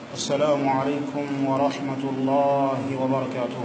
السلام عليكم ورحمة الله وبركاته.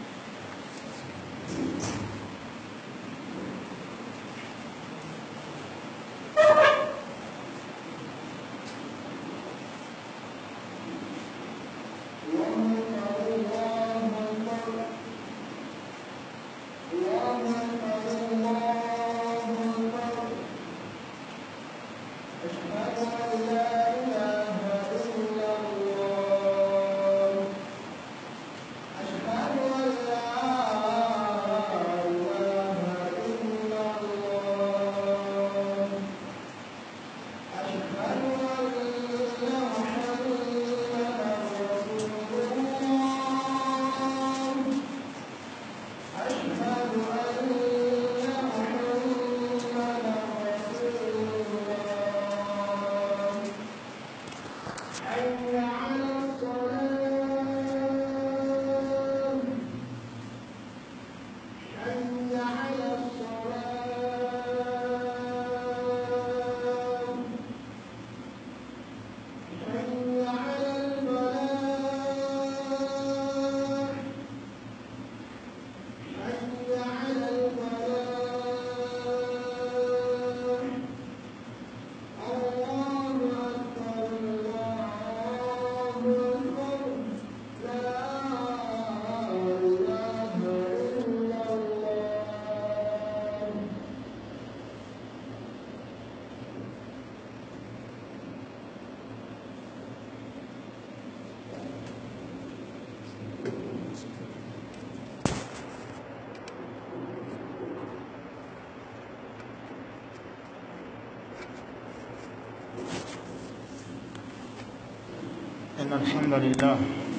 إن الحمد لله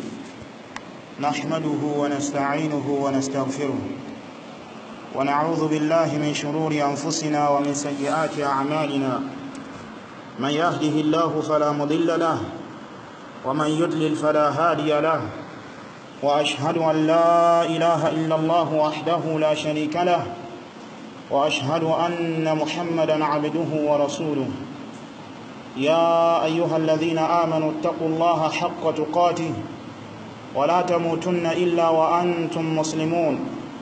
نحمده ونستعينه ونستغفره ونعوذ بالله من شرور أنفسنا ومن سيئات أعمالنا. من يهده الله فلا مضل له ومن يضلل فلا هادي له، وأشهد أن لا إله إلا الله وحده لا شريك له، وأشهد أن محمدا عبده ورسوله. يا أيها الذين آمنوا اتقوا الله حق تقاته ولا تموتن إلا وأنتم مسلمون.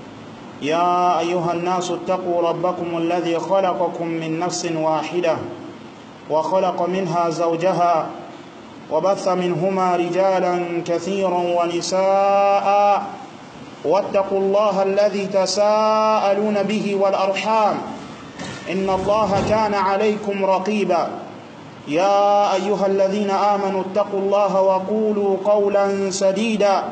يا أيها الناس اتقوا ربكم الذي خلقكم من نفس واحدة وخلق منها زوجها وبث منهما رجالا كثيرا ونساء، واتقوا الله الذي تساءلون به والأرحام إن الله كان عليكم رقيبا. يا أيها الذين آمنوا اتقوا الله وقولوا قولا سديدا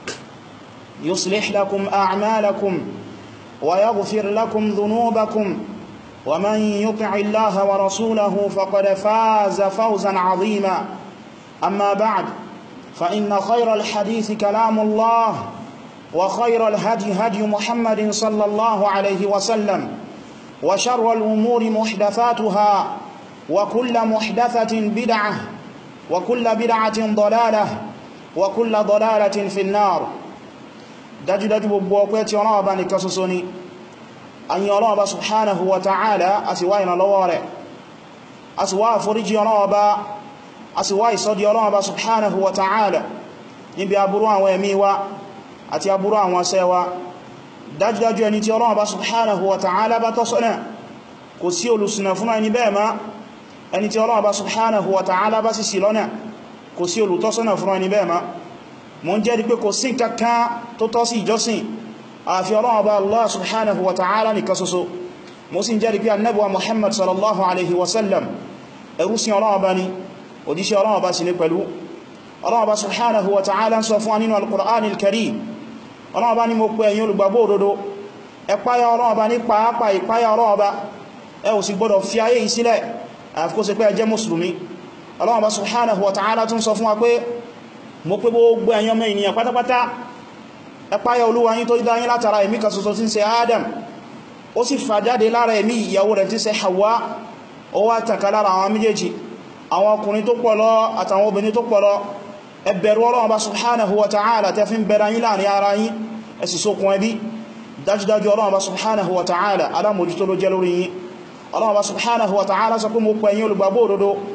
يصلح لكم أعمالكم ويغفر لكم ذنوبكم، ومن يطع الله ورسوله فقد فاز فوزا عظيما. أما بعد، فإن خير الحديث كلام الله، وخير الهدي هدي محمد صلى الله عليه وسلم، وشر الأمور محدثاتها، وكل محدثة بدعة، وكل بدعة ضلالة، وكل ضلالة في النار. dájúdájú gbogbo ọpẹ́ tí Ọlọ́run bá nìkan ṣoṣo ni. A yìn Ọlọ́run bá subhanahu wa ta'ala, a sì wá ìrànlọ́wọ́ rẹ̀, a sì wá àforíjì Ọlọ́run bá, a sì wá ìsọ́dí Ọlọ́run bá subhanahu wa ta'ala níbi aburú àwọn ẹ̀mí wa àti aburú àwọn ṣẹ́ wa. Dájúdájú ẹni tí Ọlọ́run bá subhanahu wa ta'ala bá tọ́ sọ́nà, kò sí olùṣìnà fún ẹni bẹ́ẹ̀ má. Ẹni tí Ọlọ́run bá subhanahu wa ta'ala bá sì ṣì lọ́nà, kò sí olùtọ́sọ́nà fún ẹni bẹ́ẹ̀ má. Mo ń jẹ́rìí pé kò sí kankan tó tọ́ sí ìjọsìn àfi Ọlọ́run bá Allah subhanahu wa ta'ala nìkan ṣoṣo. Mo sì ń jẹ́rìí pé Ànábì wa Muhammad sallallahu alaihi wasallam ẹrú sí Ọlọ́run bá ní, òjíṣẹ́ Ọlọ́run bá sì ní pẹ̀lú. Ọlọ́run bá subhanahu wa ta'ala ń sọ fún wa nínú al-Qur'an al-Karim. Ọlọ́run bá ní mo pè ẹ̀yin olùgbàgbọ́ òdodo, ẹ páyà Ọlọ́run bá ní pàápàá ìpáyà Ọlọ́run bá, ẹ ò sì gbọdọ̀ fi ayé yìí sílẹ̀ àfi kó ṣe pé ẹ jẹ́ mùsùlùmí. Ọlọ́run bá subhanahu wa ta'ala tún sọ fún wa pé mo pé gbogbo ẹ̀yin ọmọ ènìyàn pátápátá ẹ páyà Olúwa yín tó dá yín látara ẹ̀mí kan ṣoṣo tí ń ṣe Adam, ó sì fà jáde lára ẹ̀mí ìyàwó rẹ̀ tí ń ṣe Hawa, ó wá tànkà lára àwọn méjèèjì, àwọn ọkùnrin tó pọ̀ lọ àtàwọn obìnrin tó pọ̀ lọ. Ẹ bẹ̀rù Ọlọ́run bá subhanahu wa ta'ala tẹ́ fi ń bẹ̀rẹ̀ yín láàrin ara yín, ẹ sì ṣokùn ẹbí. Dájúdájú Ọlọ́run bá subhanahu wa ta'ala alámòjútó ló jẹ́ lórí yín. Ọlọ́run bá subhanahu wa ta'ala sọ pé mo pè ẹ̀yin olùgbàgbọ́ òdodo,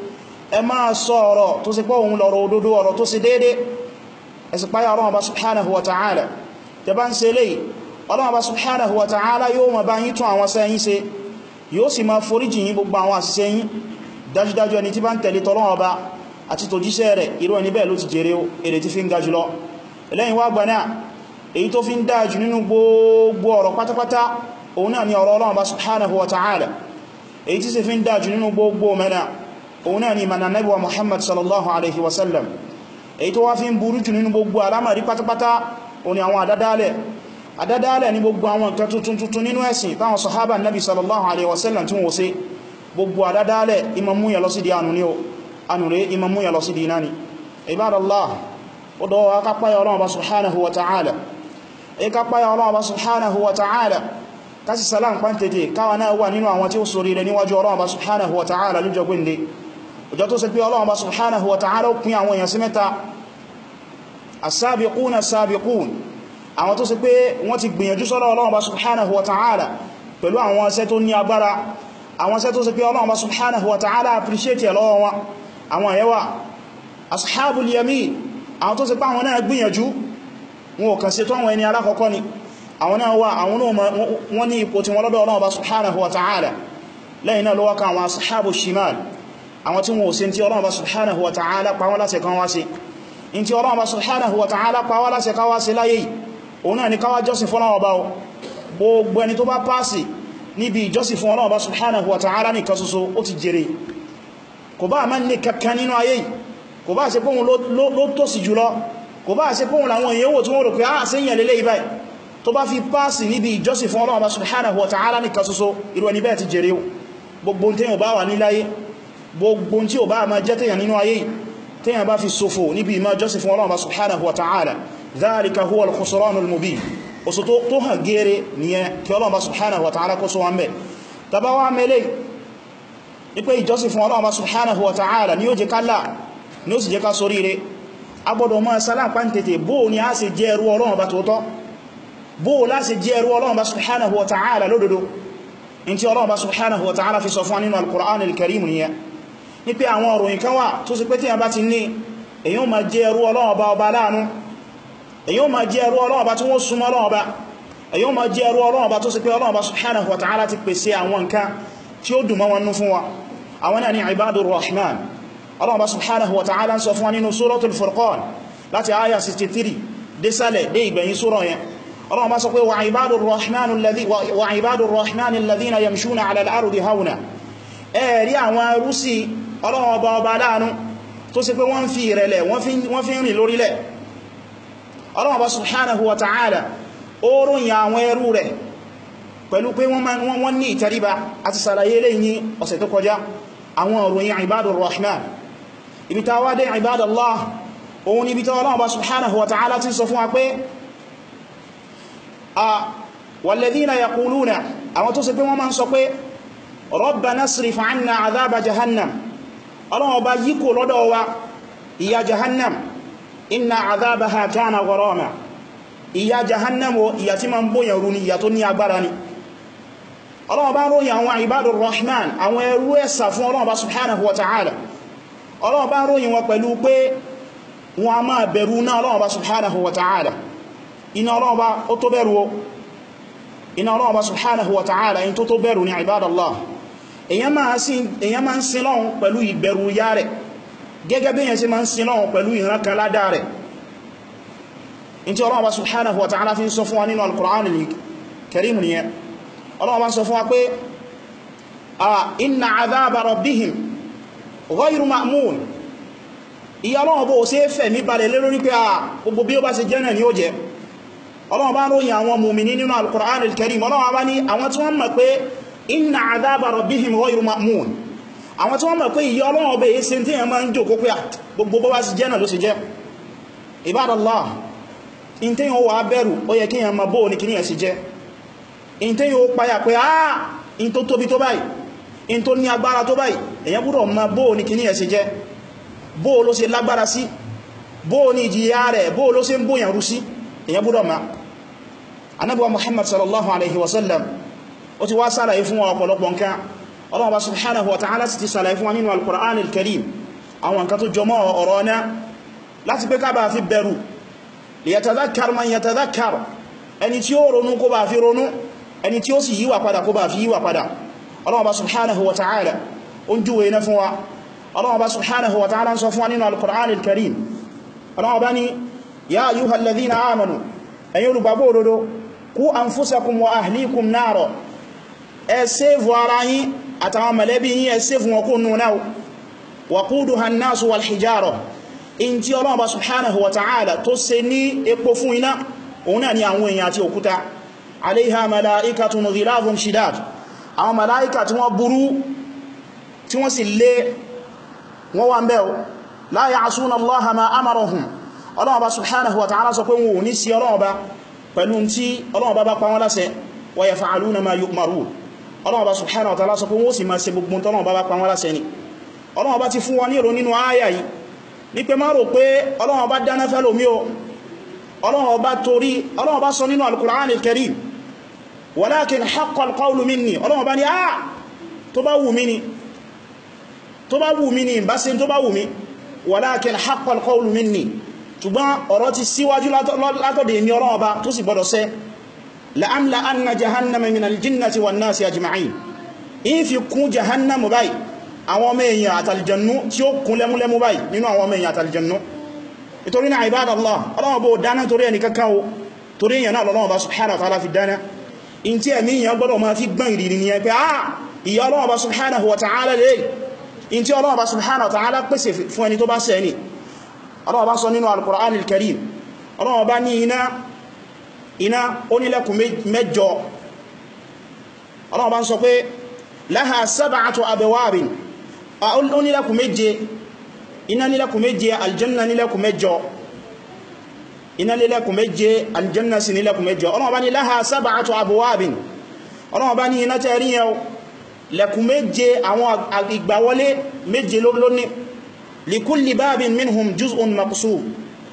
ẹ máa sọ ọ̀rọ̀ tó sì pé òun lọ̀rọ̀ òdodo, ọ̀rọ̀ tó sì dédé, ẹ sì páyà Ọlọ́run Ọba subhanahu wa ta'ala. tẹ bá ń ṣe lè Ọlọ́run Ọba subhanahu wa ta'ala yóò máa bá yín tún àwọn sẹ́yìn ṣe, yóò sì máa foríjì yín gbogbo àwọn àṣìṣe yín. dájúdájú ẹni tí bá ń tẹ̀lé t'Ọlọ́run Ọba àti tòjíṣẹ́ rẹ̀, irú ẹni bẹ́ẹ̀ ló ti jèrè èrè tí fi ń ga jùlọ. lẹ́yìn wá gbà náà, èyí tó fi ń dáa jù nínú gbogbo ọ̀rọ̀ pátápátá òun náà ni ọ̀rọ̀ Ọlọ́run Ọba subhanahu wa ta'ala. èyí tí sì fi ń dáa jù nínú gbogbo mẹ́nà òun náà ni mana Nabi wa Muhammad sallallahu alaihi wasallam. èyí tó wá fi ń burú jù nínú gbogbo alámàrí pátápátá òun ni àwọn àdádálẹ̀ ní gbogbo àwọn nǹkan tuntun nínú ẹ̀sìn táwọn sahaba Nabi sallallahu alaihi wasallam tí wọ́n ṣe. gbogbo àdádálẹ̀ imamúyà lọ sí di ànú ní o, ànú rẹ̀ imamúyà lọ sí di iná ni. Ibadallah, ó dọ́wọ́ akápáyà Ọlọ́run Ọba subhanahu wa ta'ala. Kápáyà Ọlọ́run Ọba subhanahu wa ta'ala, kásì sálàm pàntètè káwà náà wà nínú àwọn tí ó sórí rẹ̀ níwájú Ọlọ́run Ọba subhanahu wa ta'ala lọ́jọ́ gbìndé. ọjọ́ tó ṣe pé Ọlọ́run Ọba subhanahu wa ta'ala ó pín àwọn èèyàn sí mẹ́ta: as-sabiqun as-sabiqun, àwọn tó ṣe pé wọ́n ti gbìyànjú sọ́dọ̀ Ọlọ́run Ọba subhanahu wa ta'ala pẹ̀lú àwọn iṣẹ́ tó ní agbára, àwọn iṣẹ́ tó ṣe pé Ọlọ́run Ọba subhanahu wa ta'ala appreciate ẹ̀ lọ́wọ́ wọn. àwọn ẹ̀yẹ́wà ashabul yamin, àwọn tó ṣe pé àwọn náà gbìyànjú, wọn ò kàn ṣe tó àwọn ẹni alákọ̀ọ́kọ́ ni, àwọn náà wà, àwọn náà wọ́n ní ipò tí wọ́n lọ́dọ̀ Ọlọ́run Ọba subhanahu wa ta'ala. lẹ́yìn náà ló wá kan àwọn ashabu shimal, àwọn tí wọ́n ò ṣe tí Ọlọ́run Ọba subhanahu wa ta'ala pa wọ́n láṣẹ kan wá sí. in tí Ọlọ́run Ọba subhanahu wa ta'ala pa wọ́n láṣẹ kan wá sí láyé, òun náà ni ká wá jọ́sìn fún Ọlọ́run Ọba. gbogbo ẹni tó bá pàṣì níbi ìjọ́sìn fún Ọlọ́run Ọba subhanahu wa ta'ala nìkan ṣoṣo, ó ti jèrè. kò bá máa ní kankan nínú ayé, kò bá ṣe pọ́hun ló tòsí jùlọ, kò bá ṣe pọ́hun làwọn èèyàn wò tí wọ́n rò pé sí ìyàn lélé ibáyìí, tó bá fi pàṣì níbi ìjọ́sìn fún Ọlọ́run Ọba subhanahu wa ta'ala nìkan ṣoṣo, irú ẹni bẹ́ẹ̀ ti jèrè. gbogbo tí ó bá wà níláyé, gbogbo tí ó bá máa jẹ́ tèyàn nínú ayé, tèyàn bá fi ṣòfò níbi ìmá jọ́sìn fún Ọlọ́run Ọba subhanahu wa ta'ala, dhalika huwa al-khusranul mubin. oṣù tó hàn gẹ́rẹ́ nìyẹn, kí Ọlọ́run Ọba subhanahu wa ta'ala kó sọ wọn bẹ̀. tàbá wá mẹ́lẹ̀ ipé ìjọ́sìn fún Ọlọ́run Ọba subhanahu wa ta'ala ni ó jẹ́ kálà, ni ó sì jẹ́ ká soríire. a gbọ́dọ̀ máa sálàpá tètè bó ní a ṣe jẹ́ ẹrú Ọlọ́run Ọba tòótọ́, bó láti jẹ́ ẹrú Ọlọ́run Ọba subhanahu wa ta'ala lódodo. in tí Ọlọ́run Ọba subhanahu wa ta'ala fi sọ fún nínú al-Qur'an al-Karim nìyẹn, ní pé àwọn ọ̀rọ̀ nǹkan wà tó sì pé tí a bá ti ní, èyàn máa jẹ́ ẹrú Ọlọ́run Ọba ọba láàánú, èyàn máa jẹ́ ẹrú Ọlọ́run Ọba tí wọ́n súnmọ́ Ọlọ́run Ọba, èyàn máa jẹ́ ẹrú Ọlọ́run Ọba tó sì pé Ọlọ́run Ọba subhanahu wa ta'ala ti pèsè àwọn nǹkan tí ó dùn mọ́ wọn nú fún wa. àwọn náà ni ibadur rahman. Ọlọ́run Ọba subhanahu wa ta'ala ń sọ fún wa nínú suratul Furqan láti aya 63 désàlẹ̀ dé ìgbẹ̀yìn sura yẹn. Ọlọ́run Ọba sọ pé wa ibadur rahman alladhina yamshuna ala al-ardi hawna. ẹ̀rí àwọn arúsí Ọlọ́run Ọba ọba láàánú tó sì pé wọ́n fi ìrẹ̀lẹ̀ wọ́n fi rìn lórílẹ̀. Ọlọ́run Ọba subhanahu wa ta'ala ó ròyìn àwọn ẹrú rẹ̀ pẹ̀lú pé wọ́n ní ìtẹríba, àti sàlàyé lè ní ọ̀sẹ̀ tó kọjá àwọn òròyìn ibadur rahman. ibi ta wá dé ibadallah, òun ibi ta Ọlọ́run Ọba subhanahu wa ta'ala ti sọ fún wa pé walladhina yaquluna, àwọn tó sì pé wọ́n máa ń sọ pé rabbana asrif 'anna 'adhaba jahannam, Ọlọ́run Ọba yí kò lọ́dọ̀ wa ìyà jahannam, inna 'adhabaha kana gharama. ìyà jahannam o, ìyà tí ma ń bóyàn rú ni, ìyà tó ní agbára ni. Ọlọ́run Ọba ròyìn àwọn ibadur rahman, àwọn ẹrú ẹ̀sà fún Ọlọ́run Ọba subhanahu wa ta'ala. Ọlọ́run Ọba ròyìn wọn pẹ̀lú pé wọn a máa bẹ̀rù náà Ọlọ́run Ọba subhanahu wa ta'ala. iná Ọlọ́run Ọba ó tó bẹ̀rù o, iná Ọlọ́run Ọba subhanahu wa ta'ala in tó bẹ̀rù ní ibadallah. èyàn máa ń sin Ọlọ́run pẹ̀lú ìbẹ̀rù ya rẹ̀, gẹ́gẹ́ bí èyàn ṣe máa ń sin Ọlọ́run pẹ̀lú ìrankan ládá rẹ̀. in tí Ọlọ́run Ọba subhanahu wa ta'ala fi ń sọ fún wa nínú al-Qur'an al-Karim nìyẹn. Ọlọ́run Ọba sọ fún wa pé inna 'adhaba rabbihim ghayru ma'mun. ìyà Ọlọ́run bó ṣe fẹ̀ mí balẹ̀ lé lórí pé gbogbo bí ó bá ṣe jẹ́ náà ni ó jẹ́. Ọlọ́run bá ròyìn àwọn mùmínì nínú al-Qur'an al-Karim. Ọlọ́run bá ní àwọn tí wọ́n mọ̀ pé inna 'adhaba rabbihim ghayru ma'mun, àwọn tí wọ́n mọ̀ pé ìyà Ọlọ́run bẹ̀ yí se tí yẹn máa ń jòkó pé gbogbo bó bá ṣe jẹ́ náà ló ṣe jẹ́. Ibadallah, in tí yíò wà bẹ̀rù ó yẹ kí yẹn ma bóò ní kí ní ẹ̀ sí jẹ́. in tí yíò páyà pé in tó tóbi tó báyìí, in tó ní agbára tó báyìí, èyàn gbọ́dọ̀ ma bóò ní kí ní ẹ̀ sí jẹ́. bóò ló ṣe lágbára sí, bóò ní ìjìyà rẹ̀, bóò ló ṣe ń bóyàn rú sí, èyàn gbọ́dọ̀ ma. Ànábì wa Muhammad sallallahu alaihi wasallam ó ti wá sàlàyé fún wa ọ̀pọ̀lọpọ̀ nǹkan. Ọlọ́run Ọba subhanahu wa ta'ala ti sàlàyé fún wa nínú al-Qur'an al-Karim àwọn nǹkan tó jọmọ́ ọ̀rọ̀ náà láti pé ká bá fi bẹ̀rù liyatadhakkar man yatadhakkar, ẹni tí ó ronú kó bá fi ronú, ẹni tí ó sì yíwà padà kó bá fi yíwà padà. Allah bá subhanahu wa ta'ala ó ń júwe iná fún wa. Allah bá subhanahu wa ta'ala ń sọ fún wa nínú al-Qur'an al-Karim. Allah bá ní ya ayyuhal ladhina amanu, ẹ̀yin olùgbàgbọ́ òdodo, qu anfusakum wa ahlikum naro, ẹ save ara yín àtàwọn mọ̀lẹ́bí yín, ẹ save wọn kó nù náà. waquduha an-nasu wal hijara, in tí Allah bá subhanahu wa ta'ala tó ṣe ní epo fún iná, òun náà ni àwọn èèyàn àti òkúta. alayha malaikatun ghilazun shidad, àwọn màláíkà tí wọ́n burú tí wọ́n sì lé wọ́n wà ń bẹ́ la ya'suna Allaha ma amarahum. Allah bá subhanahu wa ta'ala sọ pé wọn ò ní sí Allah bá pẹ̀lú tí Allah bá pa wọ́n láṣẹ, wa yaf'aluna ma yu'marun. Allah bá subhanahu wa ta'ala sọ pé wọ́n sì máa ṣe gbogbo tí Allah bá pa wọ́n láṣẹ ni. Allah bá ti fún wa ní ìrò nínú ááyà yìí ní pé má rò pé Allah bá dáná fẹ́ lómi o. Allah bá sọ nínú al-Qur'an al-Karim, walakin haqqa al-qawlu minni. Allah bá ní tó bá wù mí ni bá ṣe tó bá wù mí, walakin haqqa al-qawlu minni, ṣùgbọ́n ọ̀rọ̀ ti síwájú látọ̀dọ̀ èmi Allah bá tó sì gbọdọ̀ ṣẹ. la'amla anna jahannama min al-jinnati wan nasi ajma'in, in fi kún jahannama báyìí àwọn ọmọ èèyàn àtàlìjànnú tí ó kún lẹ́múlẹ́mú báyìí nínú àwọn ọmọ èèyàn àtàlìjànnú. ìtorí náà ibadallah, Allah bó dáná torí ẹni kankan o, torí èèyàn náà lọ́wọ́ bá subhanahu wa ta'ala fi dáná. in tí ẹ̀mí èèyàn gbọ́dọ̀ máa fi gbọ́n ìrìnrìn ni ẹ pé ìyà Allah bá subhanahu wa ta'ala lè, in tí Allah bá subhanahu wa ta'ala pèsè fún ẹni tó bá ṣẹ̀ ni. Allah bá sọ nínú al-Qur'an al-Karim, Allah bá ní iná onílẹ̀kùn mẹ́jọ. Allah bá ń sọ pé laha sab'atu abwabin, onílẹ̀kùn méje, iná nílẹ̀kùn méje, aljanna nílẹ̀kùn mẹ́jọ. iná nílẹ̀kùn méje, aljanna sí nílẹ̀kùn mẹ́jọ. Allah bá ní laha sab'atu abwabin, Allah bá ní iná tẹ́rí yẹn lẹ̀kùn méje, àwọn ìgbàwọlé méje lóní. likulli babin minhum juz'un maqsum,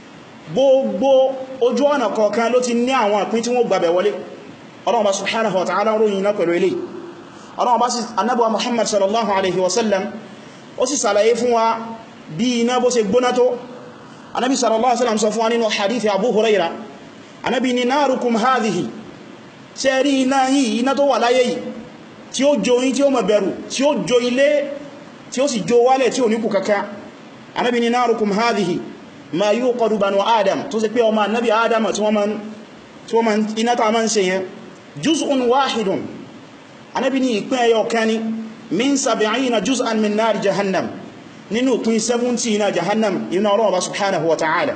gbogbo ojú ọ̀nà kọ̀ọ̀kan ló ti ní àwọn ìpín tí wọ́n gbàbẹ̀ wọlé. Allah bá subhanahu wa ta'ala ròyìn iná pẹ̀lú ilé. Allah bá sí Ànábì wa Muhammad sallallahu alaihi wasallam ó sì sàlàyé fún wa bí iná bó ṣe gbóná tó. Ànábì sallallahu alaihi wasallam sọ fún wa nínú hadithi Abu Huraira, Ànábì ní narukum hadhihi, ṣe rí iná yìí, iná tó wà láyé yìí tí ó jó yín, tí ó má bẹ̀rù, tí ó jó ilé, tí ó sì jó wálẹ̀, tí ó ní kù kaka. Ànábì ní narukum hadhihi ma yuqadu banu Adam, tó sì pé ọmọ Ànábì Adam tí wọ́n ma iná ta ma ń ṣe yẹn juz'un wahidun. Ànábì ní ìpín ẹyọ kan ni min 70 juz'an min nari jahannam, nínú ìpín 70 iná jahannam, iná Ọlọ́run subhanahu wa ta'ala.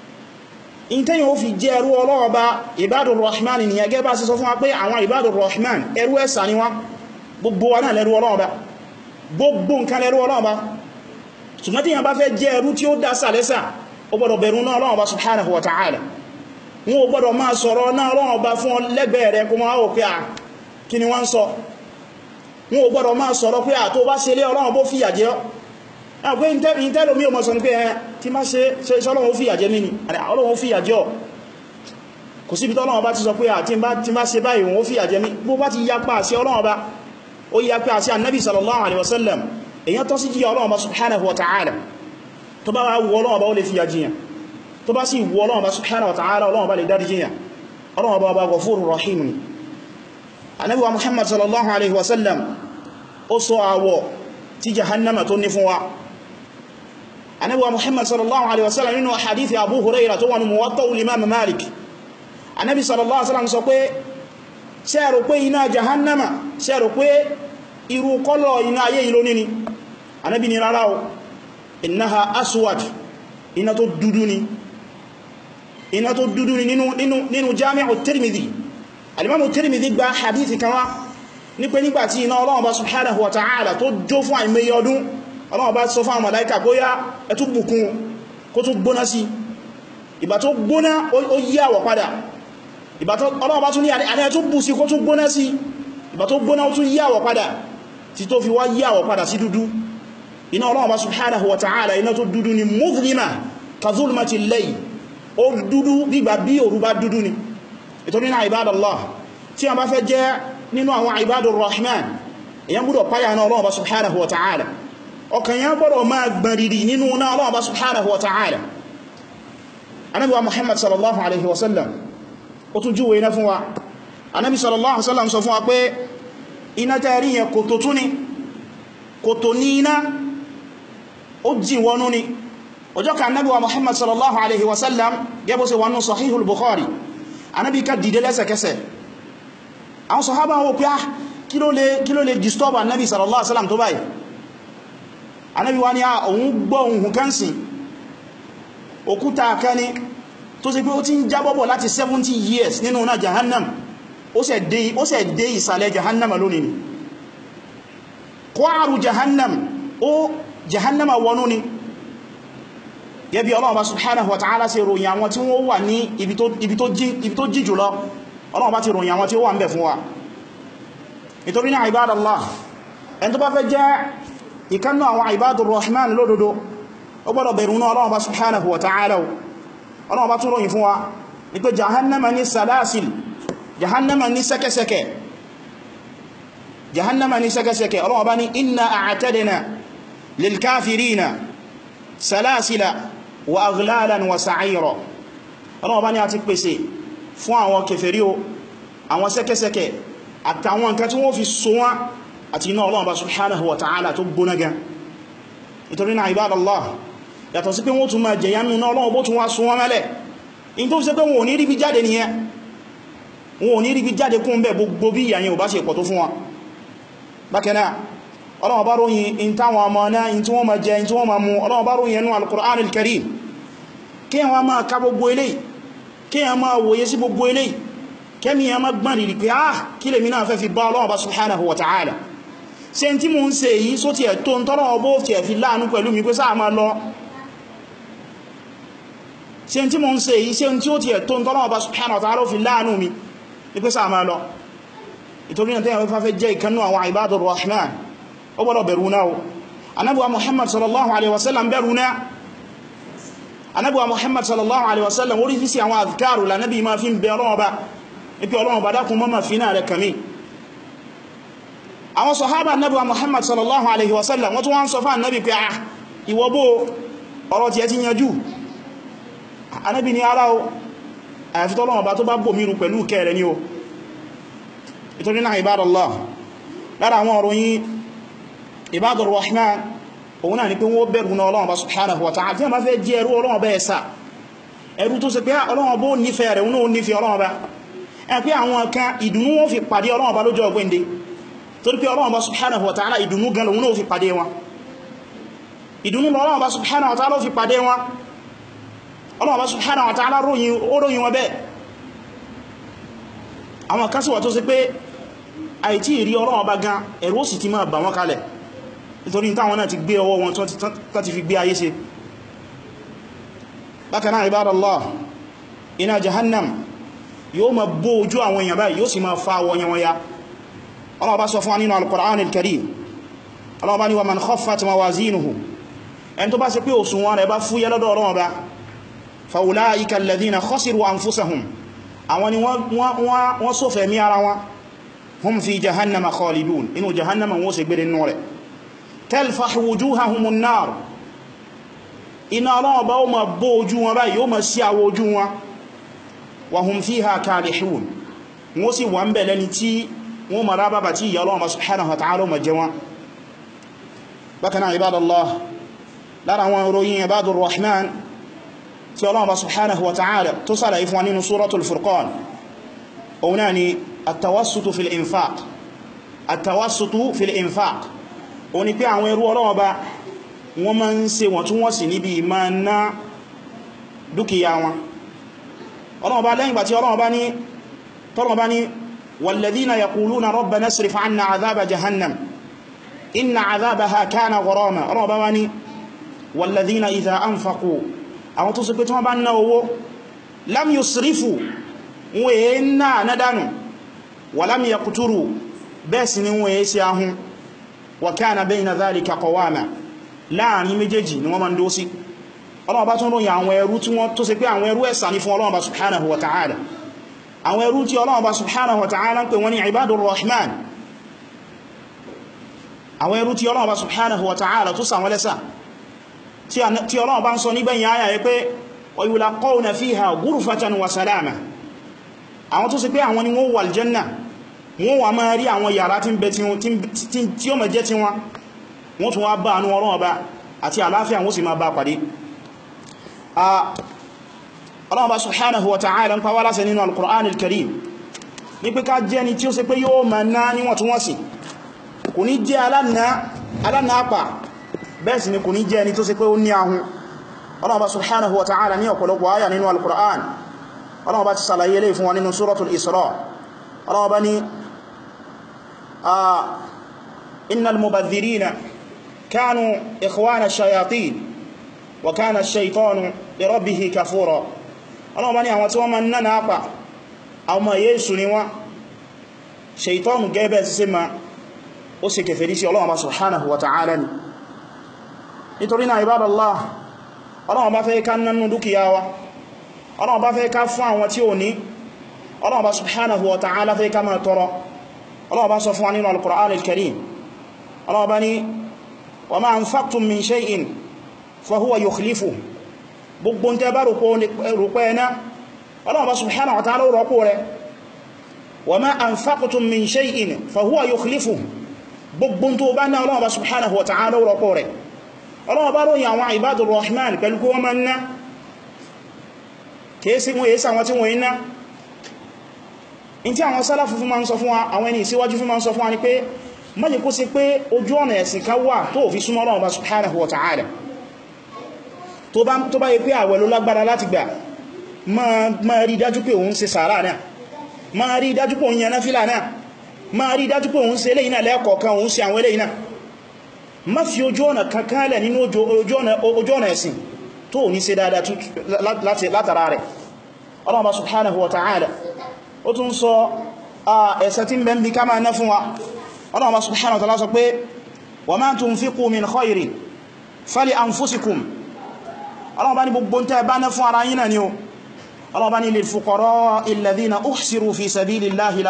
in tẹ́yìn ó fi jẹ́ ẹrú Ọlọ́run ibadur rahman ni ẹgẹ́ bá sí sọ fún wa pé àwọn ibadur rahman ẹrú ẹ̀sà ni wọ́n, gbogbo wa náà lẹ́rú Ọlọ́run, gbogbo nǹkan lẹ́rú Ọlọ́run. ṣùgbọ́n tí yàn bá fẹ́ jẹ́ ẹrú tí ó dá sàlẹ́sà, ó gbọ́dọ̀ bẹ̀rù náà Ọlọ́run subhanahu wa ta'ala. wọn ò gbọ́dọ̀ máa sọ̀rọ̀ náà Ọlọ́run fún lẹ́gbẹ̀ẹ́ rẹ̀ kó máa wò pé kí ni wọ́n sọ. wọn ò gbọ́dọ̀ máa sọ̀rọ̀ pé tó bá ṣe lé Ọlọ́run bó fìyà jẹ ọ́. pé ìtẹ́lò mí o mọ̀ sọ ní pé tí má ṣe Ọlọ́run ó fìyà jẹ mí ni, Ọlọ́run ó fìyà jẹ ọ́. kò síbi tọ́lọ́run bá ti sọ pé tí má ṣe báyìí wọn ó fìyà jẹ mí. bó bá ti yapa sí Ọlọ́run bá, ó yapa sí Annabi sallallahu alaihi wasallam, èyàn tọ́ sí jí Ọlọ́run subhanahu wa ta'ala. tó bá wá wù Ọlọ́run ó lè fìyà jiyàn, tó bá sì wù Ọlọ́run subhanahu wa ta'ala Ọlọ́run lè dárí jiyàn. Ọlọ́run bá Ghafurur Rahim ni. Ànábì wa Muhammad sallallahu alaihi wasallam ó sọ àwọ̀ tí jahannama tó ní fún wa. Ànábì wa Muhammad sallallahu alaihi wasallam nínú hadithi Abu Hurairah tó wà ní Muwatta al-Imam Malik, Ànábì sallallahu alaihi wasallam sọ pé ṣé rò pé iná jahannama, ṣé rò pé irú kọ́lọ̀ iná ayé ìlú ní ni? Ànábì ní rárá o, innaha aswad, iná tó dúdú ni. iná tó dúdú ni nínú Jami'u Tirmidhi. Al-Imam Tirmidhi gba hadithi kan wá ní pé nígbàtí iná Ọlọ́run bá subhanahu wa ta'ala tó jó fún àìmẹ́yẹ ọdún, Ọlọ́run bá sọ fún àwọn màláíkà kó yá ẹtú bùkún kó tó gbóná sí. ìgbà tó gbóná ó yí àwọ̀ padà, ìgbà tó Ọlọ́run bá tún ní àdẹ́ tó bù sí kó tún gbóná sí, ìgbà tó gbóná ó tún yí àwọ̀ padà tí tó fi wá yí àwọ̀ padà sí dúdú. iná Ọlọ́run bá subhanahu wa ta'ala iná tó dúdú ni mudhlima ka zulmati al-layl, ó dúdú bígbà bí òru bá dúdú ni. ìtorí náà ibadallah, tí a bá fẹ́ jẹ́ nínú àwọn ibadur rahman, èyàn gbọ́dọ̀ páyà náà Ọlọ́run subhanahu wa ta'ala. ọkàn yẹn gbọ́dọ̀ máa gbàrìrì nínú náà Ọlọ́run bá subhanahu wa ta'ala. Ànábì wa Muhammad sallallahu alaihi wasallam ó tún júwe iná fún wa. Ànábì sallallahu alaihi wasallam sọ fún wa pé iná tẹ́rí yẹn kòtò tún ni, kòtò ní iná ó jìn wọnú ni. Ọjọ́ kan Ànábì wa Muhammad sallallahu alaihi wasallam gẹ́bọ́ sí wọnú Sahihul Bukhari, Ànábì ká dìde lẹ́sẹ̀kẹsẹ̀. Àwọn sàhábà wò pé kí ló lè disturb Ànábì sallallahu alaihi wasallam tó báyìí. Ànábì wá ní òun gbọ́ ohun kan sí òkúta kan ní tó sì pé ó ti ń jábọ́bọ̀ láti 70 years nínú náà Jahannam, ó ṣe dé ìsàlẹ̀ Jahannam lónìí ni. Qa'ru Jahannam, ó Jahannam wọnú ni. Gẹ́bí Ọlọ́run bá subhanahu wa ta'ala ṣe ròyìn àwọn tí wọ́n wà ní ibi tó jí jùlọ, Ọlọ́run bá ti ròyìn àwọn tí ó wà ń bẹ̀ fún wa. Nítorí ní ibadallah, ẹni tó bá fẹ́ jẹ́ ìkánnà àwọn ibadur rahman lódodo, ó gbọ́dọ̀ bẹ̀rù náà Ọlọ́run bá subhanahu wa ta'ala. Ọlọ́run bá tún ròyìn fún wa ní pé Jahannama ní salasil, Jahannama ní sẹ́kẹsẹ́kẹ, Jahannama ní sẹ́kẹsẹ́kẹ. Ọlọ́run bá ní inna a'tadna lil kafirina salasila wa aghlalan wa sa'ira. Ọlọ́run bá ní a ti pèsè fún àwọn kèfèrí o àwọn sẹ́kẹsẹ́kẹ àtàwọn nǹkan tí wọ́n fi so wọ́n àti iná Ọlọ́run bá subhanahu wa ta'ala tó gbóná gan. Nítorí náà ibadallah, yàtọ̀ sí pé wọ́n tún máa jẹyánú náà Ọlọ́run bó tún wá so wọ́n mẹ́lẹ̀, in tó fi ṣe pé wọn ò ní rí bí jáde nìyẹn, wọn ò ní rí bí jáde kún bẹ́ gbogbo bí ìyàyìn ò bá ṣe pọ̀ tó fún wọn. Bákan náà Ọlọ́run bá ròyìn in táwọn ọmọ náà in tí wọ́n máa jẹ in tí wọ́n máa mu, Ọlọ́run bá ròyìn ẹnu al-Qur'an al-Karim. Kí wọ́n máa ka gbogbo eléyìí, kí wọ́n máa wòye sí gbogbo eléyìí, kẹ́mi yẹn máa gbọ́n rí pé kí lèmi náà fẹ́ fi bá Ọlọ́run bá subhanahu wa ta'ala. Ṣé tí mo ń ṣe yìí só ti ẹ̀ tó ń tọ́lọ̀ ọbọ̀ tí ẹ̀ fi láàánú pẹ̀lú mi pé sáà máa lọ. Ṣé tí mo ń ṣe yìí, ṣé tí ó ti ẹ̀ tó ń tọ́lọ̀ ọba subhanahu wa ta'ala fi láàánú mi pé sáà máa lọ. Ìtorí náà tẹ́yàn fẹ́ jẹ́ ìkanú àwọn ibadur rahman, ó gbọ́dọ̀ bẹ̀rù náà. Ànábì wa Muhammad sallallahu alaihi wasallam bẹ̀rù náà. Ànábì wa Muhammad sallallahu alaihi wasallam orí fi sí àwọn azkaru lànábì ma fi ń bẹ Ọlọ́run Ọba, ipi Ọlọ́run Ọba dákun mọ́ ma fi náà rẹ̀ kàmí. Àwọn sọ̀hábà Ànábì wa Muhammad sallallahu alaihi wasallam wọ́n tún wọ́n sọ fún Ànábì pé ìwọ bó ọ̀rọ̀ tí ẹ ti yanjú. Ànábì ní ara o, àyàfi t'Ọlọ́run Ọba tó bá bò mírù pẹ̀lú kẹrẹ ní o. Ìtorí náà ibadallah, lára àwọn òròyìn ibadur rahman òun náà ni pé wọ́n bẹ̀rù náà Ọlọ́run Ọba subhanahu wa ta'ala. Tí a máa fẹ́ jẹ́ ẹrú Ọlọ́run Ọba ẹ̀sà, ẹrú tó ṣe pé Ọlọ́run Ọba ó nífẹ̀ẹ́ rẹ̀, ó nífẹ̀ẹ́ Ọlọ́run Ọba. Ẹ pé àwọn kan ìdùnnú wọn fi pàdé Ọlọ́run Ọba lọ́jọ́ ọgbẹ́ndé, torí pé Ọlọ́run Ọba subhanahu wa ta'ala ìdùnnú gan lòun náà fi pàdé wọn. Ìdùnnú Ọlọ́run Ọba subhanahu wa ta'ala fi pàdé wọn. Ọlọ́run Ọba subhanahu wa ta'ala ròyìn wọn bẹ́ẹ̀. Àwọn kan sì wà tó ṣe pé àìtí ìrí Ọlọ́run Ọba gan ẹ̀rù ó sì ti máa bà wọ́n kalẹ̀, nítorí táwọn náà ti gbé ọwọ́ wọn tó ti fi gbé ayé ṣe. Bákan náà ibadallah, iná Jahannam yóò máa bó ojú àwọn èèyàn báyìí, yóò sì máa fa wọn ya. Allah bá sọ fún wa nínú al-Qur'an al-Karim. Allah bá ní wa man khaffat mawazinuhu, ẹni tó bá ṣe pé òṣùwọ̀n rẹ̀ bá fúyẹ́ lọ́dọ̀ Ọlọ́run Ọba, fa ulaika alladhina khasiru anfusahum, àwọn ni wọ́n ṣòfò ẹ̀mí ara wọn, hum fi jahannama khalidun, inú jahannama wọ́n sì gbére nínú rẹ̀. Talfahu wujuhahumun nar, iná Ọlọ́run Ọba ó máa bó ojú wọn báyìí, yóò máa sí àwọ̀ ojú wọn. Wa hum fiha kalihun, wọ́n sì wà ń bẹ̀ lẹ́ni tí wọ́n ma rábàbà tí ìyà Ọlọ́run subhanahu wa ta'ala ma jẹ wọn. Bákan náà ibadallah, lára wọn ròyìn ibadur rahman tí Ọlọ́run subhanahu wa ta'ala tó sàlàyé fún wa nínú suratul Furqan, òun náà ni at-tawassutu fil infaq. At-tawassutu fil infaq, òun ni pé àwọn ẹrú Ọlọ́run Ọba wọ́n máa ń ṣe wọ́n tún wọ́n sì níbi ìmá ná dúkìá wọn. Ọlọ́run Ọba lẹ́yìn gbà tí Ọlọ́run Ọba ní والذين يقولون ربنا اصرف عنا عذاب جهنم إن عذابها كان غراما. ربواني والذين إذا أنفقوا أو تصبتوا بأنه لم يصرفوا وإنا ندانوا ولم يقتروا بسن ويسياهم وكان بين ذلك قواما. لا نمججي نومن دوسي. Ọlọ́run bá tún ròyìn àwọn ẹrú tí wọ́n tó ṣe pé àwọn ẹrú ẹ̀sà ní fún Ọlọ́run bá subhanahu wa ta'ala. Àwọn ẹrú tí Ọlọ́run bá subhanahu wa ta'ala ń pè wọ́n ní ibadur rahman. àwọn ẹrú tí Ọlọ́run bá subhanahu wa ta'ala tó sàwọn lẹ́sà tí Ọlọ́run bá ń sọ nígbẹ̀yìn ayà yẹ pé wa yulaqawna fiha ghurfatan wa salama, àwọn tó sì pé àwọn ni wọ́n wà aljanna, wọ́n wà máa rí àwọn yàrá tí ó máa jẹ́ tí wọ́n tún wá bá àánú Ọlọ́run bá àti àláfíà wọ́n sì máa bá pàdé. Ọlọ́run bá subhanahu wa ta'ala ń pa wá láṣẹ nínú al-Qur'an al-Karim ní pé ká jẹ́ ni tí ó ṣe pé yóò máa ná níwọ̀ntúnwọ̀nsì, kò ní jẹ́ alánáàpà, bẹ́ẹ̀ sì ni kò ní jẹ́ ni tó ṣe pé ó ní ahun. Ọlọ́run bá subhanahu wa ta'ala ní ọ̀pọ̀lọpọ̀ àyà nínú al-Qur'an, Ọlọ́run bá ti ṣàlàyé lè fún wa nínú suratul Isra. Ọlọ́run bá ní innal mubadhirina kanu ikhwana ash-shayatin wa kana ash-shaytanu li rabbihi kafura. Ọlọ́run bá ní àwọn tí wọ́n máa ń náà pa àwọn ọmọ Yésù ni wọ́n, ṣaitọ́nù gẹ́bẹ̀ sí ma ó sì kèfèrí sí Ọlọ́run bá subhanahu wa ta'ala ni. Nítorí náà ibadallah, Ọlọ́run bá fẹ́ ká nánú dúkìá wa, Ọlọ́run bá fẹ́ ká fún àwọn tí ò ní, Ọlọ́run bá subhanahu wa ta'ala fẹ́ ká máa tọrọ. Ọlọ́run bá sọ fún wa nínú al-Qur'an al-Karim, Ọlọ́run bá ní wa ma anfaqtum min shay'in fa huwa yukhlifuhu, gbogbo ń tẹ́ bá rúpẹ́ ẹ̀nà Ọlọ́run bá subhanahu wa ta'ala rọ́pò rẹ̀. Wa ma anfaqtum min shay'in fa huwa yukhlifuhu, gbogbo tó bá ná Ọlọ́run bá subhanahu wa ta'ala rọ́pò rẹ̀. Ọlọ́run bá ròyìn àwọn ibadur rahman pẹ̀lú kó wọ́n máa ná, kèésí wọ́n yẹ́sà wọn tí wọ́n iná. In tí àwọn sálàfù fún ma ń sọ fún wa, àwọn ẹni ìsíwájú fún ma ń sọ fún wa ni pé má jẹ́ kó sí pé ojú ọ̀nà ẹ̀sìn kan wà tó fi súnmọ́ Ọlọ́run bá subhanahu wa ta'ala. Tó bá yẹ pé àwẹ̀ ló lágbára láti gbà, máa rí dájú pé òun ṣe sàárà náà, máa rí dájú pé òun yan náfílà náà, máa rí dájú pé òun ṣe eléyìí náà lẹ́ẹ̀kọ̀ọ̀kan, òun ṣe àwọn eléyìí náà. Má fi ojú ọ̀nà kankan lẹ̀ nínú ojú ọ̀nà ẹ̀sìn tó ní ṣe dáadáa látara rẹ̀. Ọlọ́run bá subhanahu wa ta'ala ó tún sọ ẹ̀sẹ̀ tí ń bẹ ń bí ká máa ná fún wa. Ọlọ́run bá subhanahu wa ta'ala sọ pé wa ma tunfiqu min khairin fali anfusikum. Ọlọ́run bá ní gbogbo ń tẹ́ bá ná fún ara yín náà ni o. Ọlọ́run bá ní lil fuqara'i alladhina uhsiru fi sabilillahi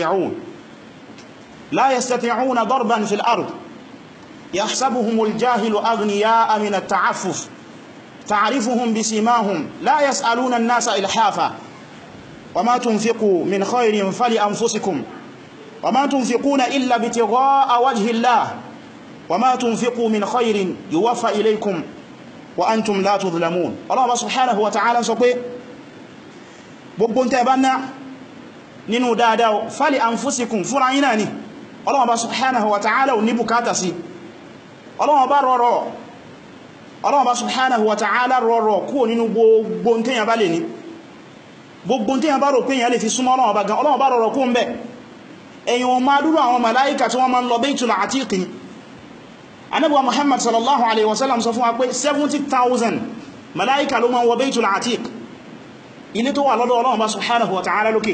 la yastati'una darban fil ard yahsabuhumul jahilu aghniya'a min at-ta'affuf ta'rifuhum bisimahum la yas'aluna an-nasa ilhafa wa ma tunfiqu min khairin fali anfusikum wa ma tunfiquna illa ibtigha'a wajhi Allah wa ma tunfiqu min khairin yuwaffa ilaykum wa antum la tudhlamun. Allah subhanahu wa ta'ala sọ pé gbogbo ń tẹ́ bá ná nínú dáadáa fali anfusikum fúnra yín náà ni. Allah subhanahu wa ta'ala ò ní bùkátà sí. Allah subhanahu wa ta'ala rọrọ̀ kúrò nínú gbogbo ń tẹ́yàn bá lè ní, gbogbo ń tẹ́yàn bá rò pé èyàn lè fi súnmọ́ Ọlọ́run bá gan, Ọlọ́run bá rọrọ̀ kúrò ń bẹ̀. Èyàn ma dúró àwọn màláíkà tí wọ́n ma ń lọ Baytul Atiq ni. Ànábì wa Muhammad sallallahu alaihi wasallam sọ fún wa pé 70,000 màláíkà ló ma ń wọ Baytul Atiq, ilé tó wà lọ́dọ̀ Ọlọ́run bá subhanahu wa ta'ala lókè.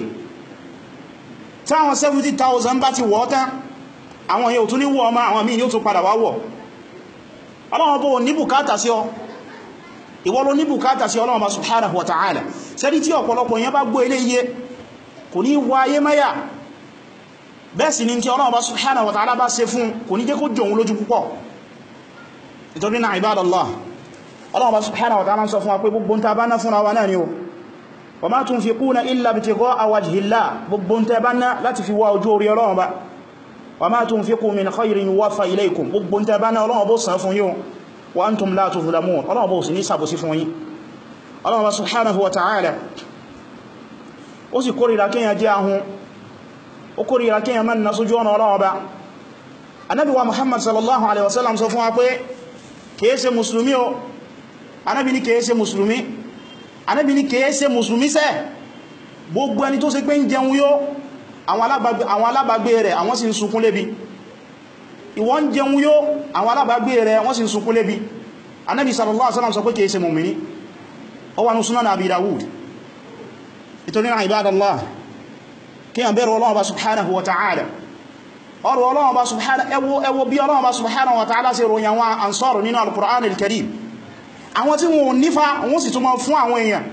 Táwọn 70,000 bá ti wọ́ tán, àwọn yóò tún ní wọ́ ọmọ, àwọn míì yóò tún padà wá wọ̀. Ọlọ́run bó ní bùkátà sí ọ, ìwọ ló ní bùkátà sí Ọlọ́run bá subhanahu wa ta'ala. Sẹ́rí tí ọ̀pọ̀lọpọ̀ yẹn bá gbọ́ ilé iye kò ní wá ayé mẹ́yà, bẹ́ẹ̀ sì ni tí Ọlọ́run bá subhanahu wa ta'ala bá ṣe fún kò ní jẹ́ kó jọun lójú púpọ̀. Nítorí náà ibadallah, Ọlọ́run bá subhanahu wa ta'ala sọ fún wa pé gbogbo ta bá ná fúnra wa náà ni o. Wa ma tunfiquna illa ibtigha'a wajhillah, gbogbo ta bá ná láti fi wá ojú orí Ọlọ́run bá. Wa ma tunfiqu min khairin yuwaffa ilaykum, gbogbo ń tẹ́ bá náà Ọlọ́run bó san fún yín wa antum la tuzlamun, Ọlọ́run bó sì ní sàbòsí fún yín. Ọlọ́run subhanahu wa ta'ala ó sì kórìíra kíyàn jẹ́ ahun, ó kórìíra kíyàn mẹ́rin sójú ọ̀nà Ọlọ́run bá. Ànábì wa Muhammad sallallahu alaihi wasallam sọ fún wa pé kìí ṣe musulmi o, Ànábì ní kìí ṣe musulmi, Ànábì ní kìí ṣe musulmi sẹ́ gbogbo ẹni tó ṣe pé ń jẹun yó, àwọn alábàgbé rẹ̀ àwọn sì ń sunkún lébi, ìwọ ń jẹun yó, àwọn alábàgbé rẹ̀ wọ́n sì ń sunkún lébi. Ànábì sallallahu alaihi wasallam sọ pé kìí ṣe mùmìní, ó wà ní Sunan Abi Dawud. Ìtorí náà ibadallah, kí a bẹ̀rù Ọlọ́run bá subhanahu wa ta'ala, ọrọ̀ Ọlọ́run bá subhanahu, ẹwọ bí Ọlọ́run bá subhanahu wa ta'ala ṣe ròyìn àwọn Ansar nínú al-Qur'an al-Karim, àwọn tí wọn nífà wọ́n sì tún máa fún àwọn èèyàn.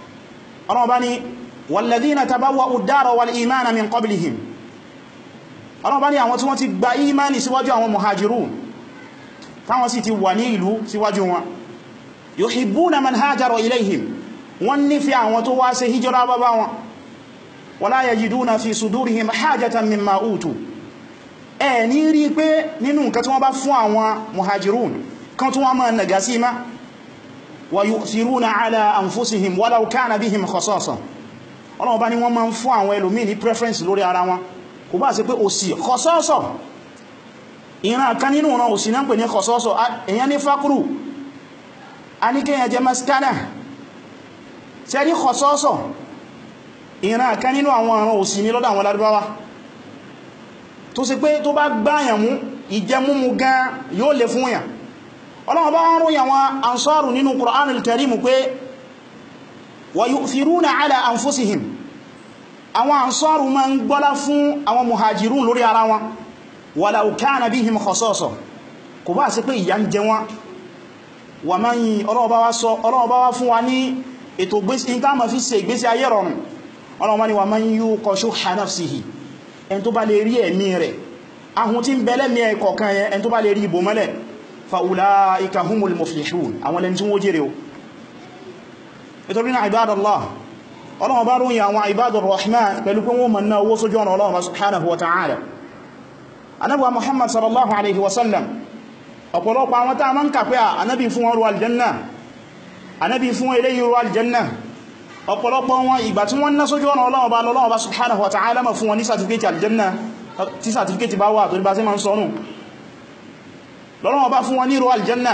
Ọlọ́run bá ní والذين تبوأوا الدار والإيمان من قبلهم Ọlọ́run bá ní àwọn tí wọ́n ti gba imani síwájú àwọn muhajirun táwọn sì ti wà ní ìlú síwájú wọn yuhibbuna man hajara ilayhim wọ́n nífẹ̀ẹ́ àwọn tó wá ṣe hijira bá wọn wala yajiduna fi sudurihim hajatan mimma utu ní rí pé nínú nǹkan tí wọ́n bá fún àwọn muhajirun kan tó wọ́n máa nàgà sí má wa yu'thiruna ala anfusihim walau kana bihim khasasa Ọlọ́run bá ní wọ́n máa ń fún àwọn ẹlòmí ní preference lórí ara wọn kò bá ṣe pé òsì khasasa ìran kan nínú ọ̀nà òsì náà pè ní khasasa èyàn ní fákúrù a ní kíyàn jẹ maskana ṣe rí khasasa ìran kan nínú àwọn ọ̀rọ̀ òsì ní lọ́dọ̀ àwọn Lárúbáwá tó ṣe pé tó bá gbáyàn mú ìjẹmúmú gan yóò lè fún yàn Ọlọ́run bá ń ròyìn àwọn Ansaru nínú Qur'anul Karim pé wa yu'thiruna ala anfusihim àwọn Ansaru ma ń gbọ́lá fún àwọn muhajirun lórí ara wọn walau kana bihim khasasa kò bá sí pé ìyà ń jẹ wọn wà máa yí Ọlọ́run bá wá fún wa ní ètò ìgbésí ayé rọrùn Ọlọ́run ni wà máa yuqa shuhha nafsihi ẹn tó bá lè rí ẹ̀mí rẹ̀ ahun tí ń bẹ lẹ́mí ẹ̀kọ̀kan yẹn ẹn tó bá lè rí ibò mọ́lẹ̀ fa ulaika humul muflihun àwọn lẹ́ni tí wó jẹ́rẹ̀ o nítorí náà ibadallah Ọlọ́run bá ròyìn àwọn ibadur rahman pẹ̀lú pé wọ́n mọ̀ náà owó sójú ọ̀nà Ọlọ́run subhanahu wa ta'ala Ànábì wa Muhammad sallallahu alaihi wasallam ọ̀pọ̀lọpọ̀ àwọn tá a máa ń kà pé Ànábì fún wọn ru aljanna Ànábì fún eléyìí ru aljanna ọ̀pọ̀lọpọ̀ wọn ìgbà tí wọ́n ná sójú ọ̀nà Ọlọ́run bá subhanahu wa ta'ala ma fún wọn ní sàtífíkẹ́tì aljanna tí sàtífíkẹ́tì bá wà tó ní bá sí ma ń sọ́nù lọ́lọ́wọ́ bá fún wọn ní ru aljanna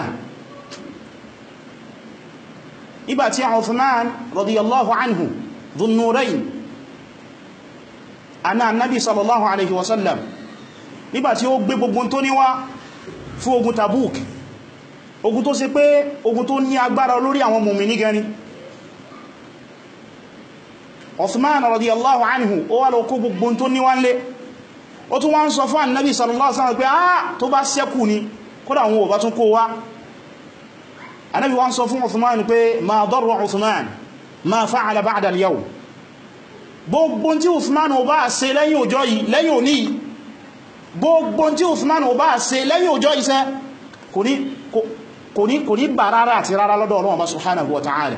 ìgbà tí Uthman radiyallahu anhu dhunnurayn ana annabi sallallahu alaihi wasallam nígbà tí ó gbé gbogbo tó níwá fún ogun Tabuk ogun tó ṣe pé ogun tó ní agbára lórí àwọn mùmínì gani Uthman radiyallahu anhu ó wá lọ kó gbogbo tó níwá nlé ó tún wá ń sọ fún annabi sallallahu alaihi wasallam pé tó bá ṣẹ́kù ni kódà wọn ò bá tún kó wá annabi wá ń sọ fún Uthman pé ma darra Uthman ma fa'ala ba'da al-yawm gbogbo tí Uthman ò bá ṣe lẹ́yìn ọjọ́ yìí lẹ́yìn òní gbogbo tí Uthman ò bá ṣe lẹ́yìn ọjọ́ iṣẹ́ kò ní bà rárá àti rárá lọ́dọ̀ Ọlọ́run subhanahu wa ta'ala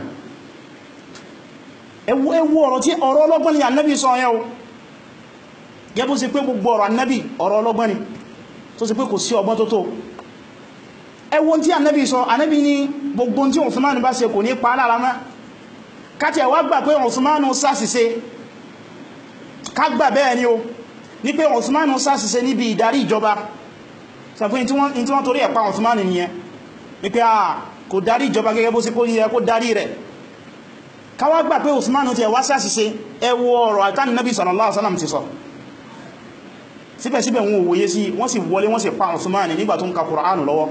ewu ọ̀rọ̀ tí ọ̀rọ̀ ọlọ́gbọ́n ni annabi sọ yẹ́ o gẹ́bù sí pé gbogbo ọ̀rọ̀ annabi ọ̀rọ̀ ọlọ́gbọ́n ni tó sì pé kò sí ọgbọ́n tó tó ẹwọ́n tí annabi sọ annabi ní gbogbo tí Uthman bá ṣe kò ní pa lára mọ́ káti ẹ̀wà gbà pé Uthman ṣàṣìṣe ká gbà bẹ́ẹ̀ ni o ní pé Uthman ṣàṣìṣe níbi ìdarí ìjọba sàfún tí wọ́n torí ẹ̀pá Uthman nìyẹn ní pé kò darí ìjọba gẹ́gẹ́ bó sí kó darí rẹ̀ káwà gbà pé Uthman ti ẹ̀wà ṣàṣìṣe ẹwọ ọ̀rọ̀ àtàní Nabi sallallahu alaihi wasallam ti sọ síbẹ̀síbẹ̀ wọn òwòye sí wọ́n sì wọlé wọ́n sì pa Uthman nígbà tó ń ka Qur'an lọ́wọ́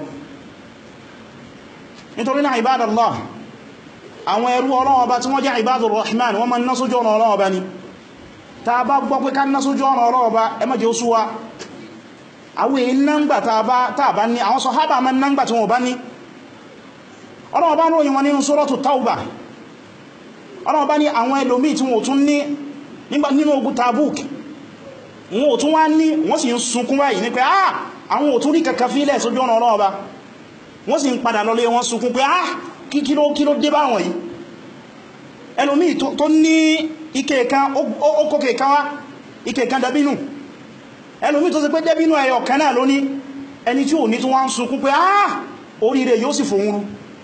nítorí náà ibadallah àwọn ẹrú Ọlọ́run Ọba tí wọ́n jẹ́ ibadur rahman wọ́n ma ń ná sójú ọ̀nà Ọlọ́run Ọba ni ta bá gbọ́ pé ká ná sójú ọ̀nà Ọlọ́run Ọba ẹ má jẹ́ ó sú wa àwọn èyí náǹgbà ta bá ní àwọn sàhábà ma náǹgbà tí wọ́n bá ní Ọlọ́run Ọba ròyìn wọn nínú suratu Tawbah Ọlọ́run Ọba ní àwọn ẹlòmí tí wọ́n tún ní nínú ogun Tabuk wọn ò tún wá ní wọ́n sì ń sunkún báyìí ní pé àwọn ò tún rí kankan fílẹ̀ sójú ọ̀nà Ọlọ́run Ọba wọ́n sì ń padà lọlé wọn sunkún pé kí ló dé bá wọn yìí ẹlòmí tó ní ike kan ó kókè kan wá ike kan dàbínú ẹlòmí tó sì pé dàbínú ẹyọ kan náà lóní ẹni tí ò ní tó wá ń sunkún pé oríire yóò sì fòun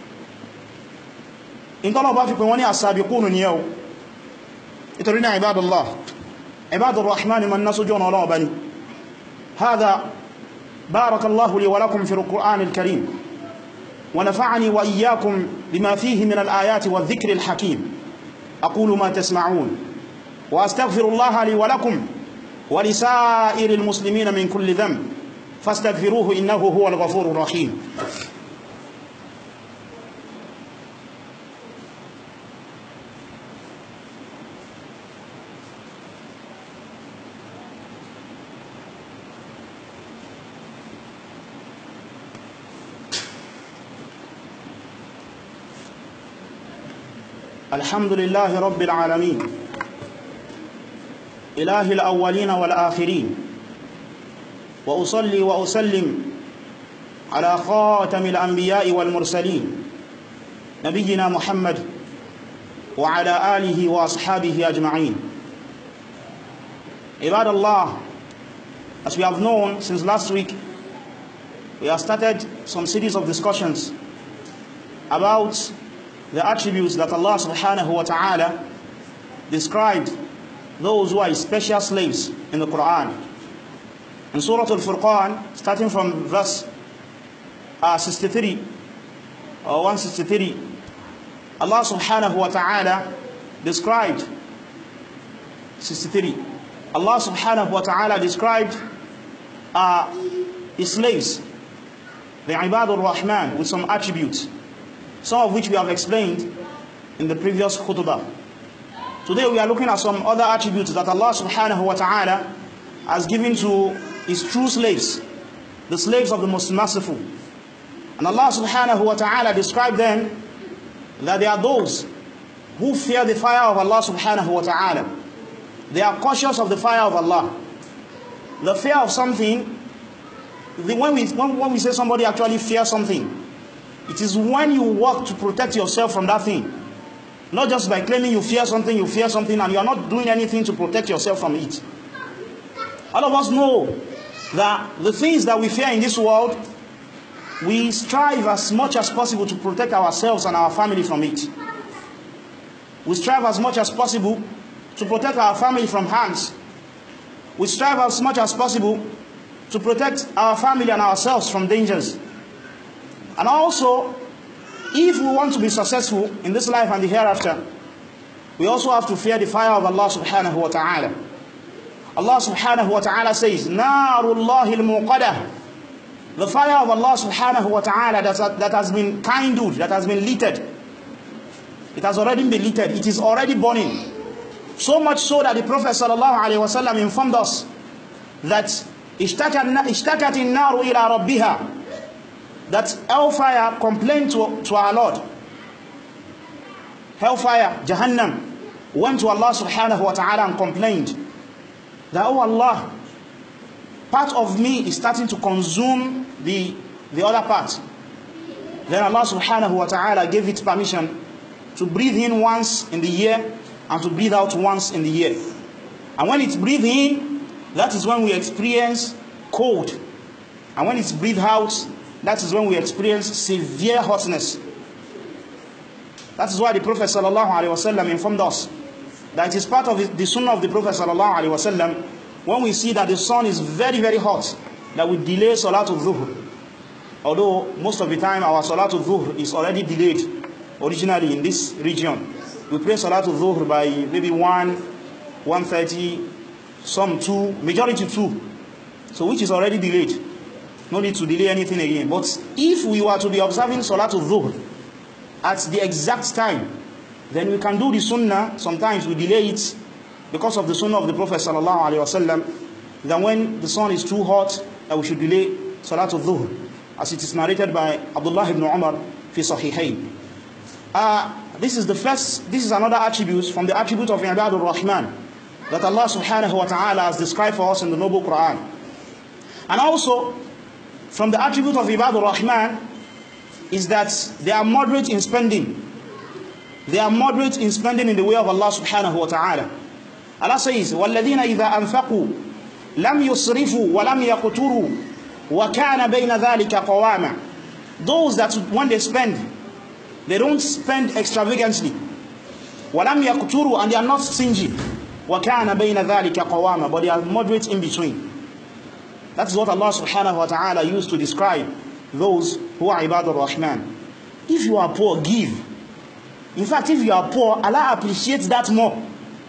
ìtọ́lọ̀ bá fi pè wọ́n ní as-sabiqun ní ẹ̀ ìtorí náà ibadallah ibadur rahman man nasu jọ́nà ọlọ́wọ́ bani hadha barakallahu li wa lakum fi al-Qur'an al-karim ونفعني وإياكم بما فيه من الآيات والذكر الحكيم أقول ما تسمعون وأستغفر الله لي ولكم ولسائر المسلمين من كل ذنب فاستغفروه إنه هو الغفور الرحيم الحمد لله رب العالمين إله الأولين والآخرين وأصلي وأسلم على خاتم الأنبياء والمرسلين نبينا محمد وعلى آله وأصحابه أجمعين. Ibad Allah, as we have known since last week, we have started some series of discussions about the attributes that Allah subhanahu wa ta'ala described those who are special slaves in the Quran. In Surah Al-Furqan, starting from verse 63 or 163, Allah subhanahu wa ta'ala described 63. Allah subhanahu wa ta'ala described his slaves, the Ibadur Rahman, with some attributes, some of which we have explained in the previous khutbah. Today we are looking at some other attributes that Allah subhanahu wa ta'ala has given to his true slaves, the slaves of the most merciful. And Allah subhanahu wa ta'ala described them that they are those who fear the fire of Allah subhanahu wa ta'ala. They are cautious of the fire of Allah. The fear of something, when we say somebody actually fears something, it is when you work to protect yourself from that thing. Not just by claiming you fear something and you are not doing anything to protect yourself from it. All of us know that the things that we fear in this world, we strive as much as possible to protect ourselves and our family from it. We strive as much as possible to protect our family from harms. We strive as much as possible to protect our family and ourselves from dangers. And also, if we want to be successful in this life and the hereafter, we also have to fear the fire of Allah subhanahu wa ta'ala. Allah subhanahu wa ta'ala says, Narullahi al-muqadah. The fire of Allah subhanahu wa ta'ala that has been kindled, that has been lighted. It has already been lighted. It is already burning. So much so that the Prophet sallallahu alayhi wa sallam informed us that ishtakat in-naru ila rabbiha, that hellfire complained to our Lord. Hellfire, Jahannam, went to Allah subhanahu wa ta'ala and complained that, oh Allah, part of me is starting to consume the other part. Then Allah subhanahu wa ta'ala gave it permission to breathe in once in the year and to breathe out once in the year. And when it's breathed in, that is when we experience cold. And when it's breathed out, that is when we experience severe hotness. That is why the Prophet sallallahu alaihi wasallam informed us that it is part of the sunnah of the Prophet sallallahu alaihi wasallam, when we see that the sun is very, very hot, that we delay Salatul Dhuhr. Although most of the time our Salatul Dhuhr is already delayed originally in this region. We pray Salatul Dhuhr by maybe 1:30, some 2, majority 2. So which is already delayed. No need to delay anything again. But if we were to be observing Salatul Dhuhr at the exact time, then we can do the sunnah. Sometimes we delay it because of the sunnah of the Prophet sallallahu alaihi wasallam, that when the sun is too hot, that we should delay Salatul Dhuhr, as it is narrated by Abdullah ibn Umar fi Sahihayn. This is another attribute from the attribute of Ibadur Rahman that Allah subhanahu wa ta'ala has described for us in the Noble Quran. And also, from the attribute of Ibadur Rahman is that they are moderate in spending. They are moderate in spending in the way of Allah subhanahu wa ta'ala. Allah says, وَالَّذِينَ إِذَا أَنفَقُوا لَمْ يُسْرِفُوا وَلَمْ يَقْتُرُوا وَكَانَ بَيْنَ ذَلِكَ قَوَامًا. Those that when they spend, they don't spend extravagantly. وَلَمْ يَقْتُرُوا, and they are not stingy. وَكَانَ بَيْنَ ذَلِكَ قَوَامًا, but they are moderate in between. That is what Allah subhanahu wa ta'ala used to describe those who are Ibadur Rahman. If you are poor, give. In fact, if you are poor, Allah appreciates that more.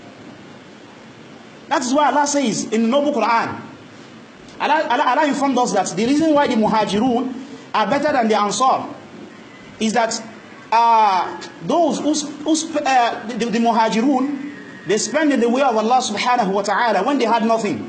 That is why Allah says in the Noble Quran, Allah informed us that the reason why the Muhajirun are better than the Ansar is that those the Muhajirun, they spend in the way of Allah subhanahu wa ta'ala when they had nothing.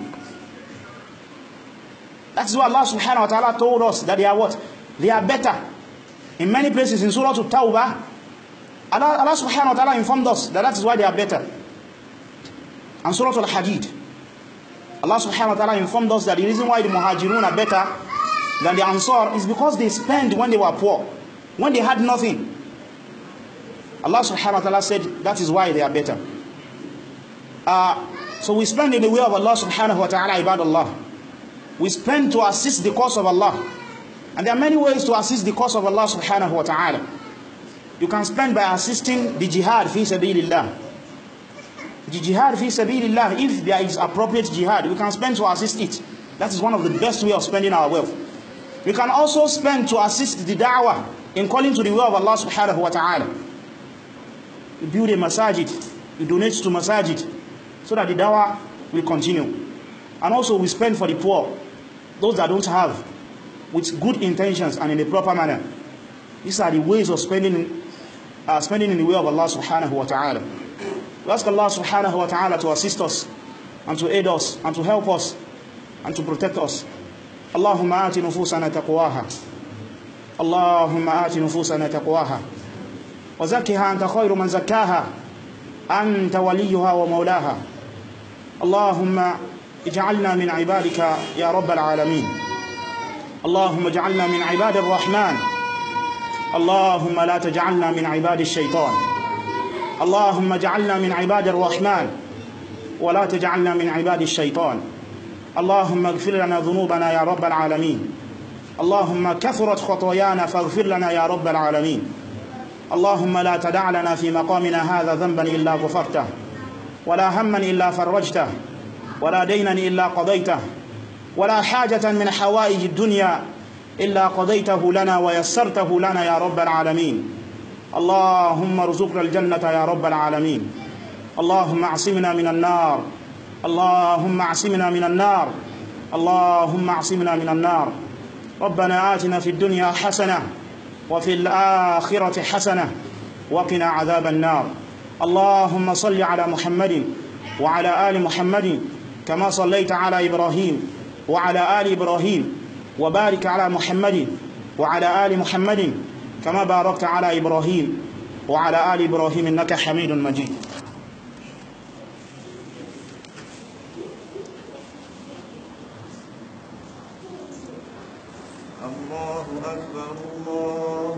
That's why Allah subhanahu wa ta'ala told us that they are what? They are better. In many places in Surah At-Tawbah, Allah subhanahu wa ta'ala informed us that is why they are better. And Surah Al-Hadid, Allah subhanahu wa ta'ala informed us that the reason why the Muhajirun are better than the Ansar is because they spent when they were poor, when they had nothing. Allah subhanahu wa ta'ala said that is why they are better. So we spend in the way of Allah subhanahu wa ta'ala, ibadallah. We spend to assist the cause of Allah. And there are many ways to assist the cause of Allah subhanahu wa ta'ala. You can spend by assisting the jihad fi sabilillah. The jihad fi sabilillah, if there is appropriate jihad, we can spend to assist it. That is one of the best way of spending our wealth. We can also spend to assist the da'wah in calling to the way of Allah subhanahu wa ta'ala. You build a masajid, you donate to masajid, so that the da'wah will continue. And also we spend for the poor, those that don't have, with good intentions and in a proper manner. These are the ways of spending in the way of Allah subhanahu wa ta'ala. We ask Allah subhanahu wa ta'ala to assist us and to aid us and to help us and to protect us. Allahumma ati nufusana taqwaha. Allahumma ati nufusana taqwaha. Wa zakkiha anta khayru man zakkaha. Anta waliyuha wa mawlaha. Allahumma ij'alna min ibadika ya rabbal alamin. Allahumma ij'alna min ibadir rahman. Allahumma la taj'alna min ibadish shaytan. اللهم اجعلنا من عباد الرحمن ولا تجعلنا من عباد الشيطان. اللهم اغفر لنا ذنوبنا يا رب العالمين. اللهم كثرت خطايانا فاغفر لنا يا رب العالمين. اللهم لا تدع لنا في مقامنا هذا ذنبا إلا غفرته ولا هما إلا فرجته ولا دينا إلا قضيته ولا حاجة من حوائج الدنيا إلا قضيته لنا ويسرته لنا يا رب العالمين. اللهم ارزقنا الجنة يا رب العالمين. اللهم اعصمنا من النار. اللهم اعصمنا من النار. اللهم اعصمنا من النار. ربنا آتنا في الدنيا حسنة وفي الآخرة حسنة وقنا عذاب النار. اللهم صل على محمد وعلى آل محمد كما صليت على إبراهيم وعلى آل إبراهيم وبارك على محمد وعلى آل محمد كما باركت على إبراهيم وعلى آل إبراهيم إنك حميد مجيد. الله أكبر الله